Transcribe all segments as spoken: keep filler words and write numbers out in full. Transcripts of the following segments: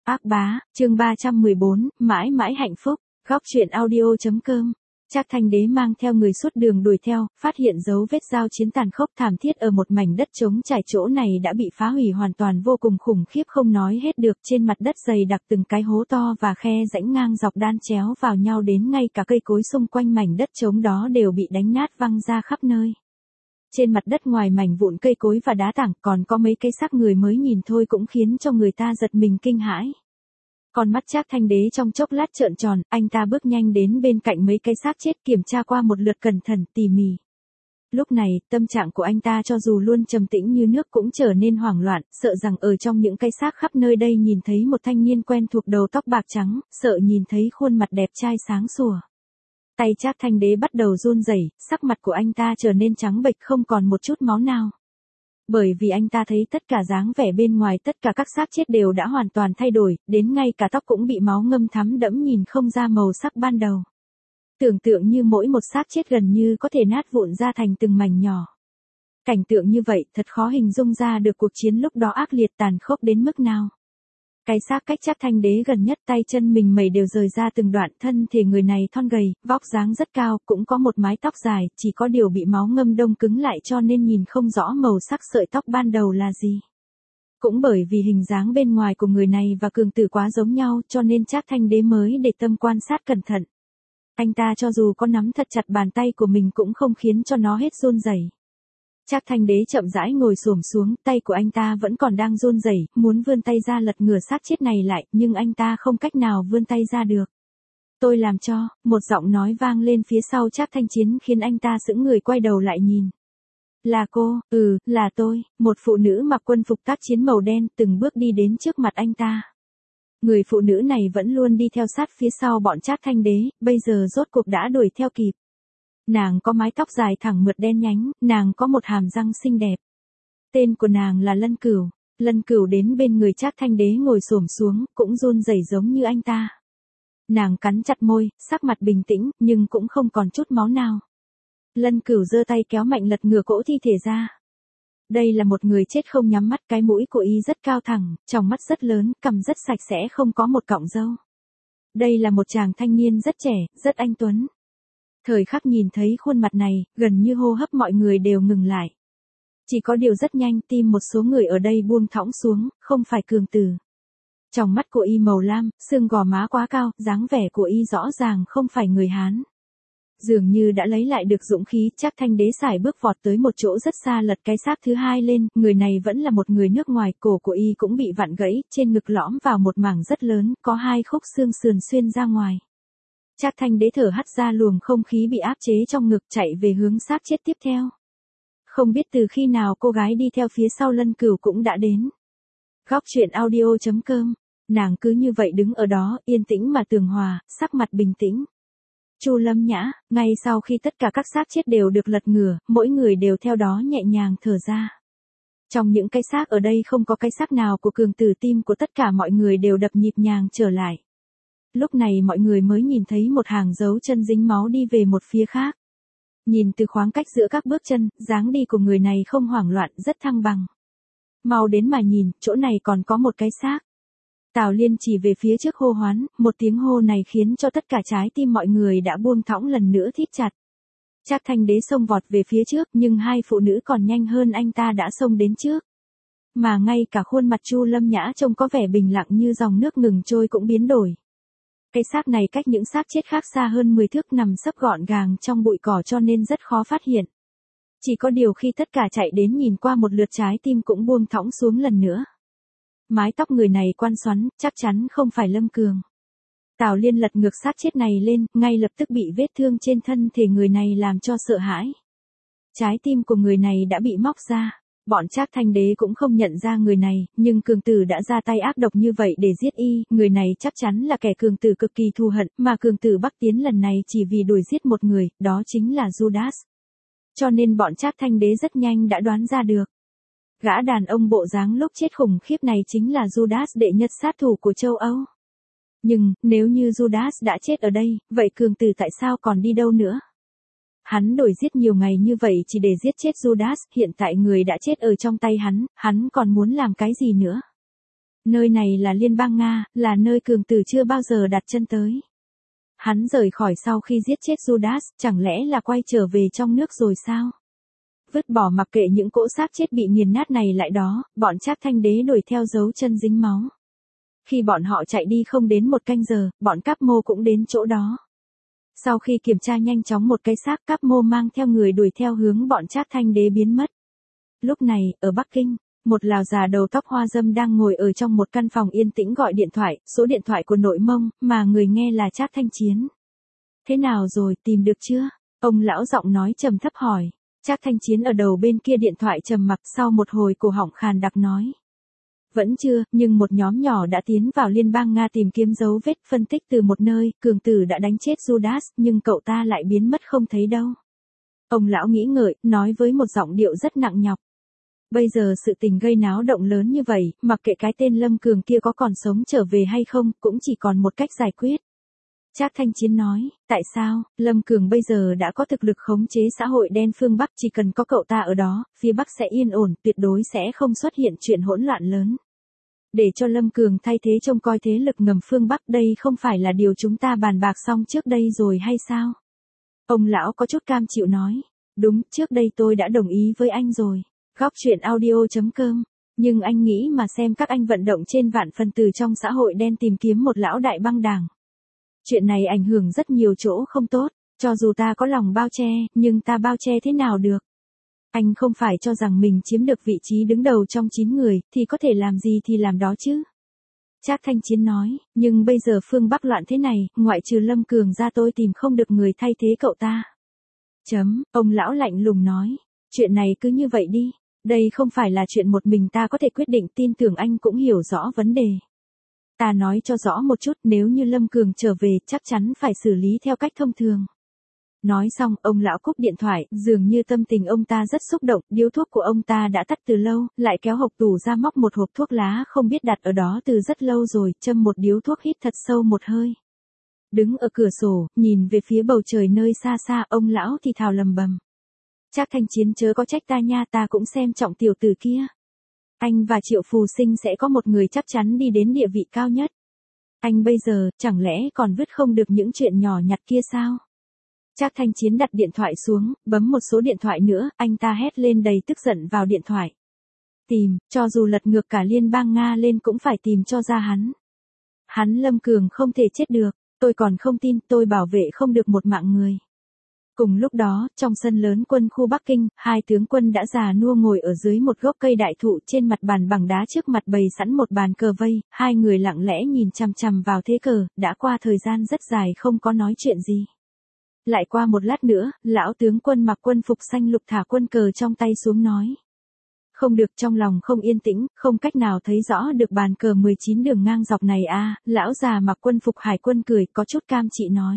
Ác bá, chương ba trăm mười bốn, mãi mãi hạnh phúc, góc truyện audio.com. Trác Thanh Đế mang theo người suốt đường đuổi theo, phát hiện dấu vết giao chiến tàn khốc thảm thiết ở một mảnh đất trống trải, chỗ này đã bị phá hủy hoàn toàn, vô cùng khủng khiếp không nói hết được. Trên mặt đất dày đặc từng cái hố to và khe rãnh ngang dọc đan chéo vào nhau, đến ngay cả cây cối xung quanh mảnh đất trống đó đều bị đánh nát văng ra khắp nơi. Trên mặt đất ngoài mảnh vụn cây cối và đá tảng còn có mấy cây xác người, mới nhìn thôi cũng khiến cho người ta giật mình kinh hãi. Con mắt Trác Thanh Đế trong chốc lát trợn tròn, anh ta bước nhanh đến bên cạnh mấy cái xác chết, kiểm tra qua một lượt cẩn thận tỉ mỉ. Lúc này, tâm trạng của anh ta cho dù luôn trầm tĩnh như nước cũng trở nên hoảng loạn, sợ rằng ở trong những cái xác khắp nơi đây nhìn thấy một thanh niên quen thuộc, đầu tóc bạc trắng, sợ nhìn thấy khuôn mặt đẹp trai sáng sủa. Tay Trác Thanh Đế bắt đầu run rẩy, sắc mặt của anh ta trở nên trắng bệch, không còn một chút máu nào. Bởi vì anh ta thấy tất cả dáng vẻ bên ngoài tất cả các xác chết đều đã hoàn toàn thay đổi, đến ngay cả tóc cũng bị máu ngâm thắm đẫm, nhìn không ra màu sắc ban đầu. Tưởng tượng như mỗi một xác chết gần như có thể nát vụn ra thành từng mảnh nhỏ. Cảnh tượng như vậy thật khó hình dung ra được cuộc chiến lúc đó ác liệt tàn khốc đến mức nào. Cái xác cách Trác Thanh Đế gần nhất, tay chân mình mẩy đều rời ra từng đoạn, thân thể người này thon gầy, vóc dáng rất cao, cũng có một mái tóc dài, chỉ có điều bị máu ngâm đông cứng lại cho nên nhìn không rõ màu sắc sợi tóc ban đầu là gì. Cũng bởi vì hình dáng bên ngoài của người này và cường tử quá giống nhau cho nên Trác Thanh Đế mới để tâm quan sát cẩn thận. Anh ta cho dù có nắm thật chặt bàn tay của mình cũng không khiến cho nó hết run rẩy. Trác Thanh Đế chậm rãi ngồi xổm xuống, tay của anh ta vẫn còn đang run rẩy, muốn vươn tay ra lật ngửa xác chết này lại, nhưng anh ta không cách nào vươn tay ra được. Tôi làm cho, một giọng nói vang lên phía sau Trác Thanh Chiến khiến anh ta sững người quay đầu lại nhìn. Là cô, ừ, là tôi, một phụ nữ mặc quân phục tác chiến màu đen từng bước đi đến trước mặt anh ta. Người phụ nữ này vẫn luôn đi theo sát phía sau bọn Trác Thanh Đế, bây giờ rốt cuộc đã đuổi theo kịp. Nàng có mái tóc dài thẳng mượt đen nhánh, nàng có một hàm răng xinh đẹp. Tên của nàng là Lân Cửu. Lân Cửu đến bên người Trác Thanh Đế ngồi xổm xuống, cũng run rẩy giống như anh ta. Nàng cắn chặt môi, sắc mặt bình tĩnh, nhưng cũng không còn chút máu nào. Lân Cửu giơ tay kéo mạnh lật ngửa cỗ thi thể ra. Đây là một người chết không nhắm mắt, cái mũi của y rất cao thẳng, tròng mắt rất lớn, cằm rất sạch sẽ, không có một cọng râu. Đây là một chàng thanh niên rất trẻ, rất anh tuấn. Thời khắc nhìn thấy khuôn mặt này, gần như hô hấp mọi người đều ngừng lại. Chỉ có điều rất nhanh, tim một số người ở đây buông thõng xuống, không phải cường tử. Trong mắt của y màu lam, xương gò má quá cao, dáng vẻ của y rõ ràng không phải người Hán. Dường như đã lấy lại được dũng khí, Trác Thanh Đế sải bước vọt tới một chỗ rất xa, lật cái xác thứ hai lên, người này vẫn là một người nước ngoài, cổ của y cũng bị vặn gãy, trên ngực lõm vào một mảng rất lớn, có hai khúc xương sườn xuyên ra ngoài. Trác Thanh Đế thở hắt ra luồng không khí bị áp chế trong ngực, chạy về hướng xác chết tiếp theo. Không biết từ khi nào cô gái đi theo phía sau Lân Cửu cũng đã đến. Góc truyện audio.com, nàng cứ như vậy đứng ở đó, yên tĩnh mà tường hòa, sắc mặt bình tĩnh. Chu Lâm Nhã, ngay sau khi tất cả các xác chết đều được lật ngửa, mỗi người đều theo đó nhẹ nhàng thở ra. Trong những cái xác ở đây không có cái xác nào của cường tử, tim của tất cả mọi người đều đập nhịp nhàng trở lại. Lúc này mọi người mới nhìn thấy một hàng dấu chân dính máu đi về một phía khác. Nhìn từ khoảng cách giữa các bước chân, dáng đi của người này không hoảng loạn, rất thăng bằng. Mau đến mà nhìn, chỗ này còn có một cái xác. Tào Liên chỉ về phía trước hô hoán, một tiếng hô này khiến cho tất cả trái tim mọi người đã buông thõng lần nữa thít chặt. Trác Thanh Đế xông vọt về phía trước, nhưng hai phụ nữ còn nhanh hơn anh ta đã xông đến trước. Mà ngay cả khuôn mặt Chu Lâm Nhã trông có vẻ bình lặng như dòng nước ngừng trôi cũng biến đổi. Cái xác này cách những xác chết khác xa hơn mười thước, nằm sấp gọn gàng trong bụi cỏ cho nên rất khó phát hiện. Chỉ có điều khi tất cả chạy đến nhìn qua một lượt, trái tim cũng buông thõng xuống lần nữa. Mái tóc người này quan xoắn, chắc chắn không phải Lâm Cường. Tào Liên lật ngược xác chết này lên, ngay lập tức bị vết thương trên thân thể người này làm cho sợ hãi. Trái tim của người này đã bị móc ra. Bọn Trác Thanh Đế cũng không nhận ra người này, nhưng cường tử đã ra tay ác độc như vậy để giết y, người này chắc chắn là kẻ cường tử cực kỳ thù hận, mà cường tử Bắc tiến lần này chỉ vì đuổi giết một người, đó chính là Judas. Cho nên bọn Trác Thanh Đế rất nhanh đã đoán ra được. Gã đàn ông bộ dáng lúc chết khủng khiếp này chính là Judas, đệ nhất sát thủ của châu Âu. Nhưng, nếu như Judas đã chết ở đây, vậy cường tử tại sao còn đi đâu nữa? Hắn đổi giết nhiều ngày như vậy chỉ để giết chết Judas, hiện tại người đã chết ở trong tay hắn, hắn còn muốn làm cái gì nữa? Nơi này là liên bang Nga, là nơi Cường Tử chưa bao giờ đặt chân tới. Hắn rời khỏi sau khi giết chết Judas, chẳng lẽ là quay trở về trong nước rồi sao? Vứt bỏ mặc kệ những cỗ xác chết bị nghiền nát này lại đó, bọn Trác Thanh Đế đuổi theo dấu chân dính máu. Khi bọn họ chạy đi không đến một canh giờ, bọn Cáp Mô cũng đến chỗ đó. Sau khi kiểm tra nhanh chóng một cái xác, Cáp Mô mang theo người đuổi theo hướng bọn Trác Thanh Đế biến mất. Lúc này, ở Bắc Kinh, một lão già đầu tóc hoa râm đang ngồi ở trong một căn phòng yên tĩnh gọi điện thoại, số điện thoại của Nội Mông, mà người nghe là Trác Thanh Chiến. Thế nào rồi, tìm được chưa? Ông lão giọng nói trầm thấp hỏi. Trác Thanh Chiến ở đầu bên kia điện thoại trầm mặc, sau một hồi cổ họng khàn đặc nói. Vẫn chưa, nhưng một nhóm nhỏ đã tiến vào liên bang Nga tìm kiếm dấu vết, phân tích từ một nơi, Cường Tử đã đánh chết Judas, nhưng cậu ta lại biến mất không thấy đâu. Ông lão nghĩ ngợi, nói với một giọng điệu rất nặng nhọc. Bây giờ sự tình gây náo động lớn như vậy, mặc kệ cái tên Lâm Cường kia có còn sống trở về hay không, cũng chỉ còn một cách giải quyết. Trác Thanh Chiến nói, tại sao, Lâm Cường bây giờ đã có thực lực khống chế xã hội đen phương Bắc, chỉ cần có cậu ta ở đó, phía Bắc sẽ yên ổn, tuyệt đối sẽ không xuất hiện chuyện hỗn loạn lớn. Để cho Lâm Cường thay thế trông coi thế lực ngầm phương Bắc, đây không phải là điều chúng ta bàn bạc xong trước đây rồi hay sao? Ông lão có chút cam chịu nói, đúng, trước đây tôi đã đồng ý với anh rồi. Góc truyện audio chấm com. Nhưng anh nghĩ mà xem các anh vận động trên vạn phần tử trong xã hội đen tìm kiếm một lão đại băng đảng. Chuyện này ảnh hưởng rất nhiều chỗ không tốt, cho dù ta có lòng bao che, nhưng ta bao che thế nào được. Anh không phải cho rằng mình chiếm được vị trí đứng đầu trong chín người, thì có thể làm gì thì làm đó chứ. Trác Thanh Chiến nói, nhưng bây giờ phương Bắc loạn thế này, ngoại trừ Lâm Cường ra tôi tìm không được người thay thế cậu ta. Chấm, ông lão lạnh lùng nói, chuyện này cứ như vậy đi. Đây không phải là chuyện một mình ta có thể quyết định, tin tưởng anh cũng hiểu rõ vấn đề. Ta nói cho rõ một chút, nếu như Lâm Cường trở về, chắc chắn phải xử lý theo cách thông thường. Nói xong, ông lão cúp điện thoại, dường như tâm tình ông ta rất xúc động, điếu thuốc của ông ta đã tắt từ lâu, lại kéo hộc tủ ra móc một hộp thuốc lá không biết đặt ở đó từ rất lâu rồi, châm một điếu thuốc hít thật sâu một hơi. Đứng ở cửa sổ, nhìn về phía bầu trời nơi xa xa, ông lão thì thào lầm bầm. Trác Thanh Chiến chớ có trách ta nha, ta cũng xem trọng tiểu tử kia. Anh và Triệu Phù Sinh sẽ có một người chắc chắn đi đến địa vị cao nhất. Anh bây giờ, chẳng lẽ còn vứt không được những chuyện nhỏ nhặt kia sao? Trác Thanh Chiến đặt điện thoại xuống, bấm một số điện thoại nữa, anh ta hét lên đầy tức giận vào điện thoại. Tìm, cho dù lật ngược cả liên bang Nga lên cũng phải tìm cho ra hắn. Hắn Lâm Cường không thể chết được, tôi còn không tin, tôi bảo vệ không được một mạng người. Cùng lúc đó, trong sân lớn quân khu Bắc Kinh, hai tướng quân đã già nua ngồi ở dưới một gốc cây đại thụ, trên mặt bàn bằng đá trước mặt bày sẵn một bàn cờ vây, hai người lặng lẽ nhìn chằm chằm vào thế cờ, đã qua thời gian rất dài không có nói chuyện gì. Lại qua một lát nữa, lão tướng quân mặc quân phục xanh lục thả quân cờ trong tay xuống nói. Không được, trong lòng không yên tĩnh, không cách nào thấy rõ được bàn cờ mười chín đường ngang dọc này a. Lão già mặc quân phục hải quân cười, có chút cam chị nói.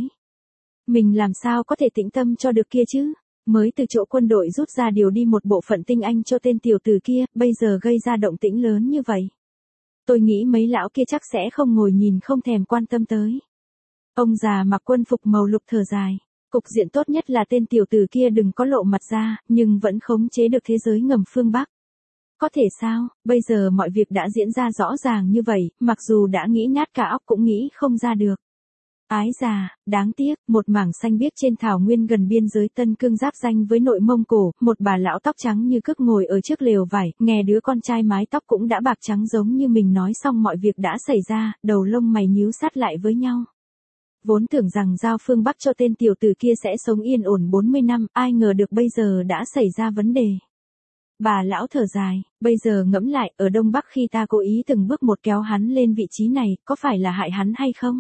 Mình làm sao có thể tĩnh tâm cho được kia chứ? Mới từ chỗ quân đội rút ra điều đi một bộ phận tinh anh cho tên tiểu tử kia, bây giờ gây ra động tĩnh lớn như vậy. Tôi nghĩ mấy lão kia chắc sẽ không ngồi nhìn không thèm quan tâm tới. Ông già mặc quân phục màu lục thở dài. Cục diện tốt nhất là tên tiểu tử kia đừng có lộ mặt ra, nhưng vẫn khống chế được thế giới ngầm phương Bắc. Có thể sao, bây giờ mọi việc đã diễn ra rõ ràng như vậy, mặc dù đã nghĩ nát cả óc cũng nghĩ không ra được. Ái già, đáng tiếc, một mảng xanh biếc trên thảo nguyên gần biên giới Tân Cương giáp ranh với nội Mông Cổ, một bà lão tóc trắng như cước ngồi ở trước lều vải, nghe đứa con trai mái tóc cũng đã bạc trắng giống như mình nói xong mọi việc đã xảy ra, đầu lông mày nhíu sát lại với nhau. Vốn tưởng rằng giao phương Bắc cho tên tiểu tử kia sẽ sống yên ổn bốn mươi năm, ai ngờ được bây giờ đã xảy ra vấn đề. Bà lão thở dài, bây giờ ngẫm lại, ở Đông Bắc khi ta cố ý từng bước một kéo hắn lên vị trí này, có phải là hại hắn hay không?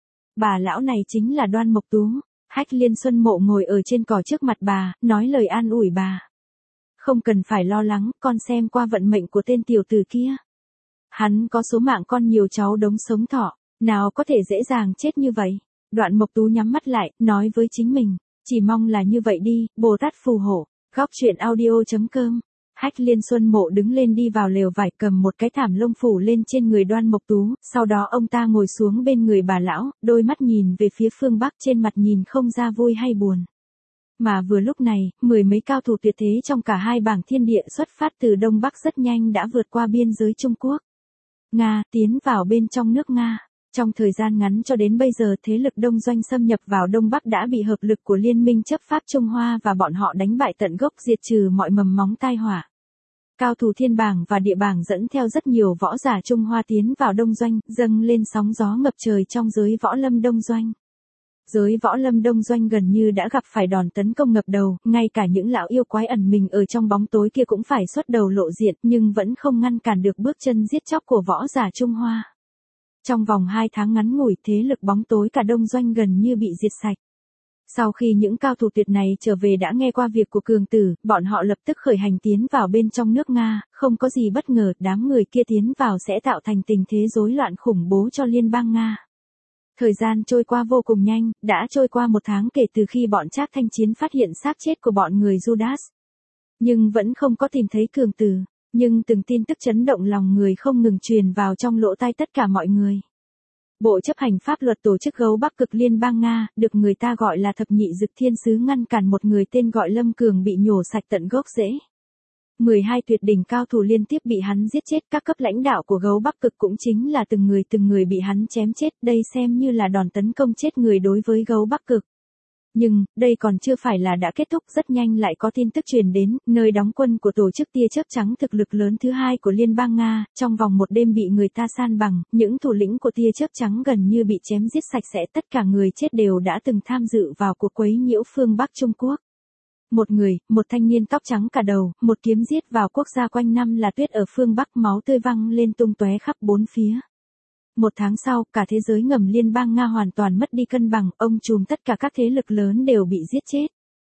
Bà lão này chính là Đoan Mộc Tú. Hách Liên Xuân Mộ ngồi ở trên cỏ trước mặt bà, nói lời an ủi bà. Không cần phải lo lắng, con xem qua vận mệnh của tên tiểu tử kia. Hắn có số mạng con nhiều cháu đống sống thọ, nào có thể dễ dàng chết như vậy. Đoạn Mộc Tú nhắm mắt lại, nói với chính mình, chỉ mong là như vậy đi, Bồ Tát phù hộ. Góc truyện audio chấm com. Hách Liên Xuân Mộ đứng lên đi vào lều vải, cầm một cái thảm lông phủ lên trên người Đoan Mộc Tú, sau đó ông ta ngồi xuống bên người bà lão, đôi mắt nhìn về phía phương Bắc, trên mặt nhìn không ra vui hay buồn. Mà vừa lúc này, mười mấy cao thủ tuyệt thế trong cả hai bảng thiên địa xuất phát từ Đông Bắc rất nhanh đã vượt qua biên giới Trung Quốc. Nga tiến vào bên trong nước Nga. Trong thời gian ngắn cho đến bây giờ thế lực Đông Doanh xâm nhập vào Đông Bắc đã bị hợp lực của Liên minh chấp pháp Trung Hoa và bọn họ đánh bại tận gốc, diệt trừ mọi mầm móng tai họa. Cao thủ thiên bảng và địa bảng dẫn theo rất nhiều võ giả Trung Hoa tiến vào Đông Doanh, dâng lên sóng gió ngập trời trong giới võ lâm Đông Doanh. Giới võ lâm Đông Doanh gần như đã gặp phải đòn tấn công ngập đầu, ngay cả những lão yêu quái ẩn mình ở trong bóng tối kia cũng phải xuất đầu lộ diện, nhưng vẫn không ngăn cản được bước chân giết chóc của võ giả Trung Hoa. Trong vòng hai tháng ngắn ngủi, thế lực bóng tối cả Đông Doanh gần như bị diệt sạch. Sau khi những cao thủ tuyệt này trở về đã nghe qua việc của Cường Tử, bọn họ lập tức khởi hành tiến vào bên trong nước Nga, không có gì bất ngờ, đám người kia tiến vào sẽ tạo thành tình thế rối loạn khủng bố cho liên bang Nga. Thời gian trôi qua vô cùng nhanh, đã trôi qua một tháng kể từ khi bọn Trác Thanh Chiến phát hiện xác chết của bọn người Judas. Nhưng vẫn không có tìm thấy Cường Tử, nhưng từng tin tức chấn động lòng người không ngừng truyền vào trong lỗ tai tất cả mọi người. Bộ chấp hành pháp luật tổ chức Gấu Bắc Cực Liên bang Nga, được người ta gọi là Thập Nhị Dực Thiên Sứ, ngăn cản một người tên gọi Lâm Cường bị nhổ sạch tận gốc rễ. mười hai tuyệt đỉnh cao thủ liên tiếp bị hắn giết chết, các cấp lãnh đạo của Gấu Bắc Cực cũng chính là từng người từng người bị hắn chém chết, đây xem như là đòn tấn công chết người đối với Gấu Bắc Cực. Nhưng, đây còn chưa phải là đã kết thúc, rất nhanh lại có tin tức truyền đến, nơi đóng quân của tổ chức tia chớp trắng thực lực lớn thứ hai của Liên bang Nga, trong vòng một đêm bị người ta san bằng, những thủ lĩnh của tia chớp trắng gần như bị chém giết sạch sẽ, tất cả người chết đều đã từng tham dự vào cuộc quấy nhiễu phương Bắc Trung Quốc. Một người, một thanh niên tóc trắng cả đầu, một kiếm giết vào quốc gia quanh năm là tuyết ở phương Bắc, máu tươi văng lên tung tóe khắp bốn phía. Một tháng sau, cả thế giới ngầm liên bang Nga hoàn toàn mất đi cân bằng, ông trùm tất cả các thế lực lớn đều bị giết chết.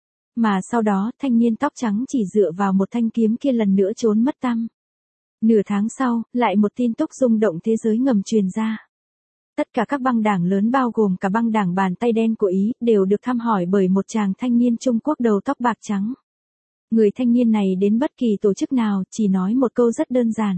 Mà sau đó, thanh niên tóc trắng chỉ dựa vào một thanh kiếm kia lần nữa trốn mất tăm. Nửa tháng sau, lại một tin tức rung động thế giới ngầm truyền ra. Tất cả các băng đảng lớn bao gồm cả băng đảng bàn tay đen của Ý, đều được thăm hỏi bởi một chàng thanh niên Trung Quốc đầu tóc bạc trắng. Người thanh niên này đến bất kỳ tổ chức nào, chỉ nói một câu rất đơn giản.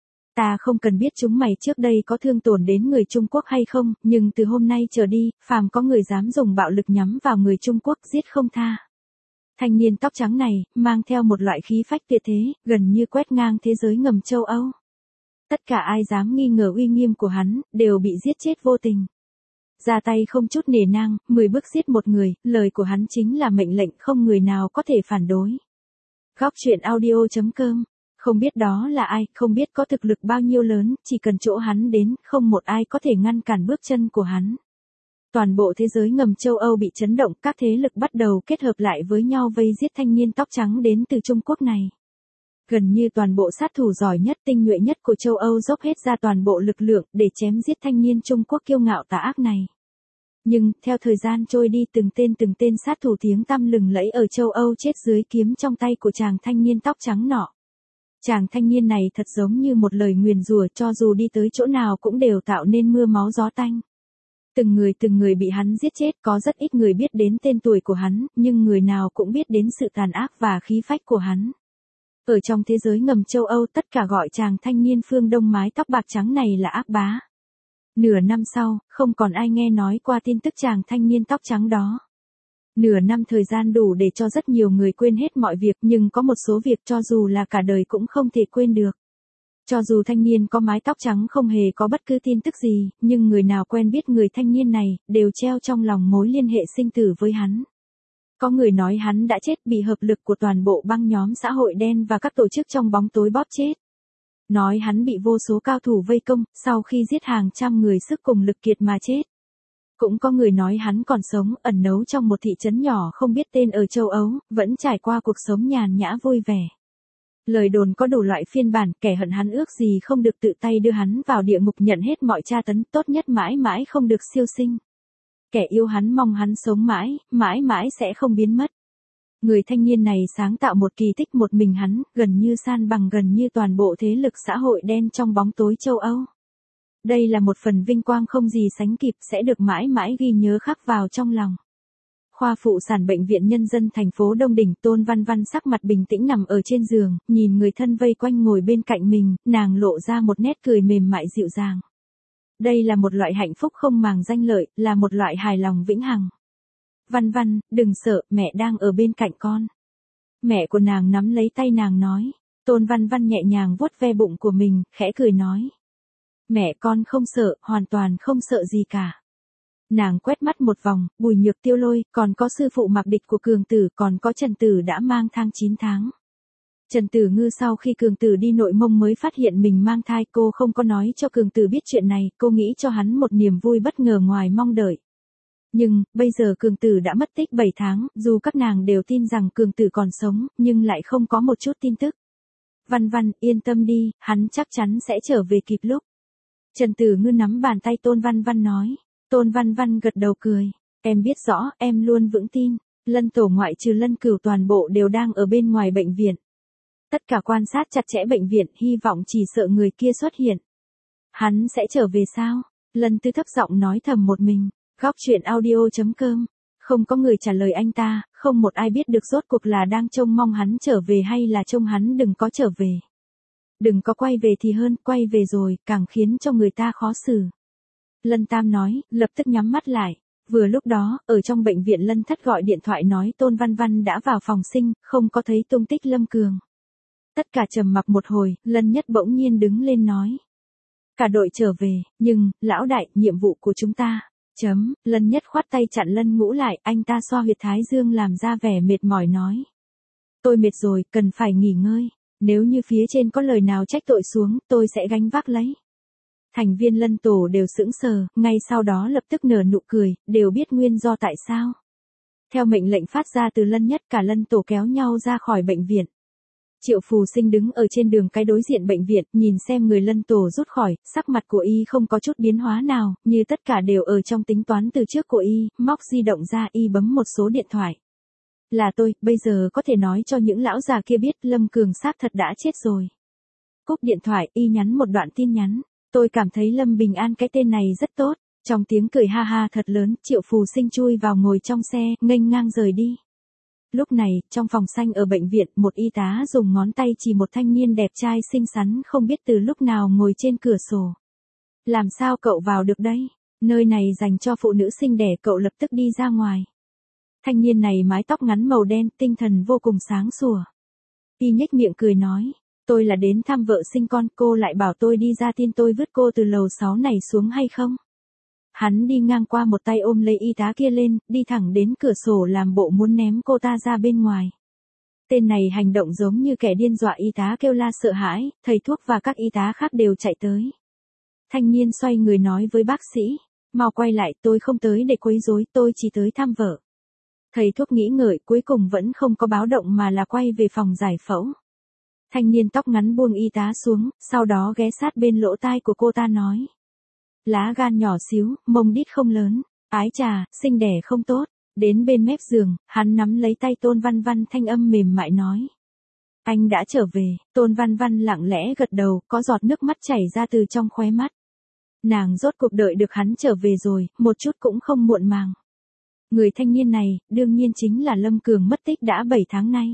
Ta không cần biết chúng mày trước đây có thương tổn đến người Trung Quốc hay không, nhưng từ hôm nay trở đi, phàm có người dám dùng bạo lực nhắm vào người Trung Quốc, giết không tha. Thanh niên tóc trắng này, mang theo một loại khí phách tuyệt thế, gần như quét ngang thế giới ngầm châu Âu. Tất cả ai dám nghi ngờ uy nghiêm của hắn, đều bị giết chết vô tình. Ra tay không chút nể nang, mười bước giết một người, lời của hắn chính là mệnh lệnh, không người nào có thể phản đối. Góc truyện audio chấm com. Không biết đó là ai, không biết có thực lực bao nhiêu lớn, chỉ cần chỗ hắn đến, không một ai có thể ngăn cản bước chân của hắn. Toàn bộ thế giới ngầm châu Âu bị chấn động, các thế lực bắt đầu kết hợp lại với nhau vây giết thanh niên tóc trắng đến từ Trung Quốc này. Gần như toàn bộ sát thủ giỏi nhất, tinh nhuệ nhất của châu Âu dốc hết ra toàn bộ lực lượng để chém giết thanh niên Trung Quốc kiêu ngạo tà ác này. Nhưng, theo thời gian trôi đi, từng tên từng tên sát thủ tiếng tăm lừng lẫy ở châu Âu chết dưới kiếm trong tay của chàng thanh niên tóc trắng nọ. Chàng thanh niên này thật giống như một lời nguyền rủa, cho dù đi tới chỗ nào cũng đều tạo nên mưa máu gió tanh. Từng người từng người bị hắn giết chết, có rất ít người biết đến tên tuổi của hắn, nhưng người nào cũng biết đến sự tàn ác và khí phách của hắn. Ở trong thế giới ngầm châu Âu, tất cả gọi chàng thanh niên phương Đông mái tóc bạc trắng này là ác bá. Nửa năm sau, không còn ai nghe nói qua tin tức chàng thanh niên tóc trắng đó. Nửa năm thời gian đủ để cho rất nhiều người quên hết mọi việc, nhưng có một số việc cho dù là cả đời cũng không thể quên được. Cho dù thanh niên có mái tóc trắng không hề có bất cứ tin tức gì, nhưng người nào quen biết người thanh niên này, đều treo trong lòng mối liên hệ sinh tử với hắn. Có người nói hắn đã chết bị hợp lực của toàn bộ băng nhóm xã hội đen và các tổ chức trong bóng tối bóp chết. Nói hắn bị vô số cao thủ vây công, sau khi giết hàng trăm người sức cùng lực kiệt mà chết. Cũng có người nói hắn còn sống, ẩn náu trong một thị trấn nhỏ không biết tên ở châu Âu, vẫn trải qua cuộc sống nhàn nhã vui vẻ. Lời đồn có đủ loại phiên bản, kẻ hận hắn ước gì không được tự tay đưa hắn vào địa ngục nhận hết mọi tra tấn, tốt nhất mãi mãi không được siêu sinh. Kẻ yêu hắn mong hắn sống mãi, mãi mãi sẽ không biến mất. Người thanh niên này sáng tạo một kỳ tích một mình hắn, gần như san bằng gần như toàn bộ thế lực xã hội đen trong bóng tối châu Âu. Đây là một phần vinh quang không gì sánh kịp, sẽ được mãi mãi ghi nhớ khắc vào trong lòng. Khoa phụ sản bệnh viện nhân dân thành phố Đông Đỉnh, Tôn Văn Văn sắc mặt bình tĩnh nằm ở trên giường, nhìn người thân vây quanh ngồi bên cạnh mình, nàng lộ ra một nét cười mềm mại dịu dàng. Đây là một loại hạnh phúc không màng danh lợi, là một loại hài lòng vĩnh hằng. Văn Văn, đừng sợ, mẹ đang ở bên cạnh con. Mẹ của nàng nắm lấy tay nàng nói. Tôn Văn Văn nhẹ nhàng vuốt ve bụng của mình, khẽ cười nói. Mẹ con không sợ, hoàn toàn không sợ gì cả. Nàng quét mắt một vòng, Bùi Nhược Tiêu Lôi, còn có sư phụ Mạc Địch của Cường Tử, còn có Trần Tử đã mang thai chín tháng. Trần Tử Ngư sau khi Cường Tử đi Nội Mông mới phát hiện mình mang thai, cô không có nói cho Cường Tử biết chuyện này, cô nghĩ cho hắn một niềm vui bất ngờ ngoài mong đợi. Nhưng, bây giờ Cường Tử đã mất tích bảy tháng, dù các nàng đều tin rằng Cường Tử còn sống, nhưng lại không có một chút tin tức. Văn Văn, yên tâm đi, hắn chắc chắn sẽ trở về kịp lúc. Trần Tử Ngư nắm bàn tay Tôn Văn Văn nói. Tôn Văn Văn gật đầu cười. Em biết rõ, em luôn vững tin. Lân tổ ngoại trừ Lân Cửu toàn bộ đều đang ở bên ngoài bệnh viện. Tất cả quan sát chặt chẽ bệnh viện, hy vọng chỉ sợ người kia xuất hiện. Hắn sẽ trở về sao? Lân Tư thấp giọng nói thầm một mình. Góc truyện audio chấm com. Không có người trả lời anh ta, không một ai biết được rốt cuộc là đang trông mong hắn trở về hay là trông hắn đừng có trở về. Đừng có quay về thì hơn, quay về rồi, càng khiến cho người ta khó xử. Lân Tam nói, lập tức nhắm mắt lại. Vừa lúc đó, ở trong bệnh viện Lân Thất gọi điện thoại nói Tôn Văn Văn đã vào phòng sinh, không có thấy tung tích Lâm Cường. Tất cả trầm mặc một hồi, Lân Nhất bỗng nhiên đứng lên nói. Cả đội trở về, nhưng, lão đại, nhiệm vụ của chúng ta. Chấm, Lân Nhất khoát tay chặn Lân Ngũ lại, anh ta xoa huyệt thái dương làm ra vẻ mệt mỏi nói. Tôi mệt rồi, cần phải nghỉ ngơi. Nếu như phía trên có lời nào trách tội xuống, tôi sẽ gánh vác lấy. Thành viên Lân tổ đều sững sờ, ngay sau đó lập tức nở nụ cười, đều biết nguyên do tại sao. Theo mệnh lệnh phát ra từ Lân Nhất, cả Lân tổ kéo nhau ra khỏi bệnh viện. Triệu Phù Sinh đứng ở trên đường cái đối diện bệnh viện, nhìn xem người Lân tổ rút khỏi, sắc mặt của y không có chút biến hóa nào, như tất cả đều ở trong tính toán từ trước của y, móc di động ra y bấm một số điện thoại. Là tôi, bây giờ có thể nói cho những lão già kia biết Lâm Cường xác thật đã chết rồi. Cúp điện thoại, y nhắn một đoạn tin nhắn. Tôi cảm thấy Lâm Bình An cái tên này rất tốt. Trong tiếng cười ha ha thật lớn, Triệu Phù Sinh chui vào ngồi trong xe, nghênh ngang rời đi. Lúc này, trong phòng xanh ở bệnh viện, một y tá dùng ngón tay chỉ một thanh niên đẹp trai xinh xắn không biết từ lúc nào ngồi trên cửa sổ. Làm sao cậu vào được đây? Nơi này dành cho phụ nữ sinh đẻ, cậu lập tức đi ra ngoài. Thanh niên này mái tóc ngắn màu đen, tinh thần vô cùng sáng sủa. Y nhếch miệng cười nói, tôi là đến thăm vợ sinh con, cô lại bảo tôi đi ra tin tôi vứt cô từ lầu sáu này xuống hay không? Hắn đi ngang qua một tay ôm lấy y tá kia lên, đi thẳng đến cửa sổ làm bộ muốn ném cô ta ra bên ngoài. Tên này hành động giống như kẻ điên, dọa y tá kêu la sợ hãi, thầy thuốc và các y tá khác đều chạy tới. Thanh niên xoay người nói với bác sĩ, mau quay lại, tôi không tới để quấy rối, tôi chỉ tới thăm vợ. Thầy thuốc nghĩ ngợi, cuối cùng vẫn không có báo động mà là quay về phòng giải phẫu. Thanh niên tóc ngắn buông y tá xuống, sau đó ghé sát bên lỗ tai của cô ta nói. Lá gan nhỏ xíu, mông đít không lớn, ái chà, sinh đẻ không tốt. Đến bên mép giường, hắn nắm lấy tay Tôn Văn Văn, thanh âm mềm mại nói. Anh đã trở về. Tôn Văn Văn lặng lẽ gật đầu, có giọt nước mắt chảy ra từ trong khóe mắt. Nàng rốt cuộc đợi được hắn trở về rồi, một chút cũng không muộn màng. Người thanh niên này, đương nhiên chính là Lâm Cường mất tích đã bảy tháng nay.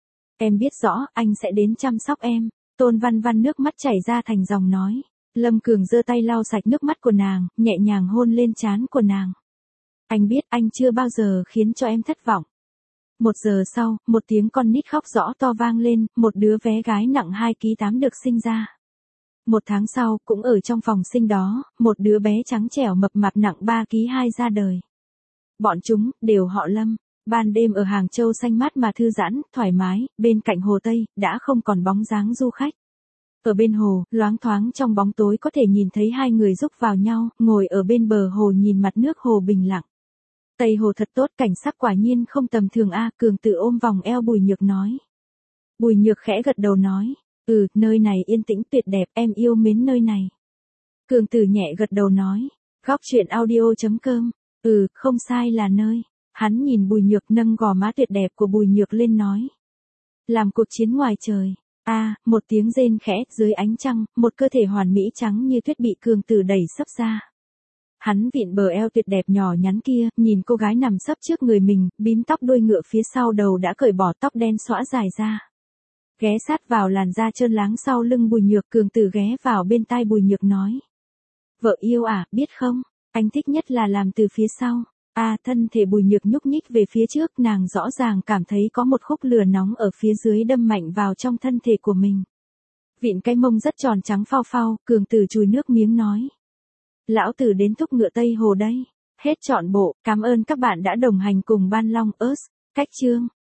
Em biết rõ, anh sẽ đến chăm sóc em. Tôn Văn Văn nước mắt chảy ra thành dòng nói. Lâm Cường giơ tay lau sạch nước mắt của nàng, nhẹ nhàng hôn lên trán của nàng. Anh biết anh chưa bao giờ khiến cho em thất vọng. Một giờ sau, một tiếng con nít khóc rõ to vang lên, một đứa bé gái nặng hai ki lô gam được sinh ra. Một tháng sau, cũng ở trong phòng sinh đó, một đứa bé trắng trẻo mập mạp nặng ba ki lô gam hai ra đời. Bọn chúng, đều họ Lâm. Ban đêm ở Hàng Châu xanh mát mà thư giãn, thoải mái, bên cạnh hồ Tây, đã không còn bóng dáng du khách. Ở bên hồ, loáng thoáng trong bóng tối có thể nhìn thấy hai người rúc vào nhau, ngồi ở bên bờ hồ nhìn mặt nước hồ bình lặng. Tây hồ thật tốt, cảnh sắc quả nhiên không tầm thường a. Cường Tử ôm vòng eo Bùi Nhược nói. Bùi Nhược khẽ gật đầu nói, ừ, nơi này yên tĩnh tuyệt đẹp, em yêu mến nơi này. Cường Tử nhẹ gật đầu nói, góc truyện audio chấm com, ừ, không sai là nơi. Hắn nhìn Bùi Nhược nâng gò má tuyệt đẹp của Bùi Nhược lên nói. Làm cuộc chiến ngoài trời. A, à, một tiếng rên khẽ, dưới ánh trăng, một cơ thể hoàn mỹ trắng như tuyết bị Cường Tử đẩy sấp ra. Hắn vịn bờ eo tuyệt đẹp nhỏ nhắn kia, nhìn cô gái nằm sấp trước người mình, bím tóc đuôi ngựa phía sau đầu đã cởi bỏ, tóc đen xõa dài ra. Ghé sát vào làn da trơn láng sau lưng Bùi Nhược, Cường Tử ghé vào bên tai Bùi Nhược nói. Vợ yêu à, biết không, anh thích nhất là làm từ phía sau. A, à, thân thể Bùi Nhược nhúc nhích về phía trước, nàng rõ ràng cảm thấy có một khúc lửa nóng ở phía dưới đâm mạnh vào trong thân thể của mình. Vịn cái mông rất tròn trắng phao phao, Cường Tử chùi nước miếng nói. Lão Tử đến thúc ngựa Tây Hồ đây. Hết trọn bộ, cảm ơn các bạn đã đồng hành cùng Ban Long Earth. Cách chương.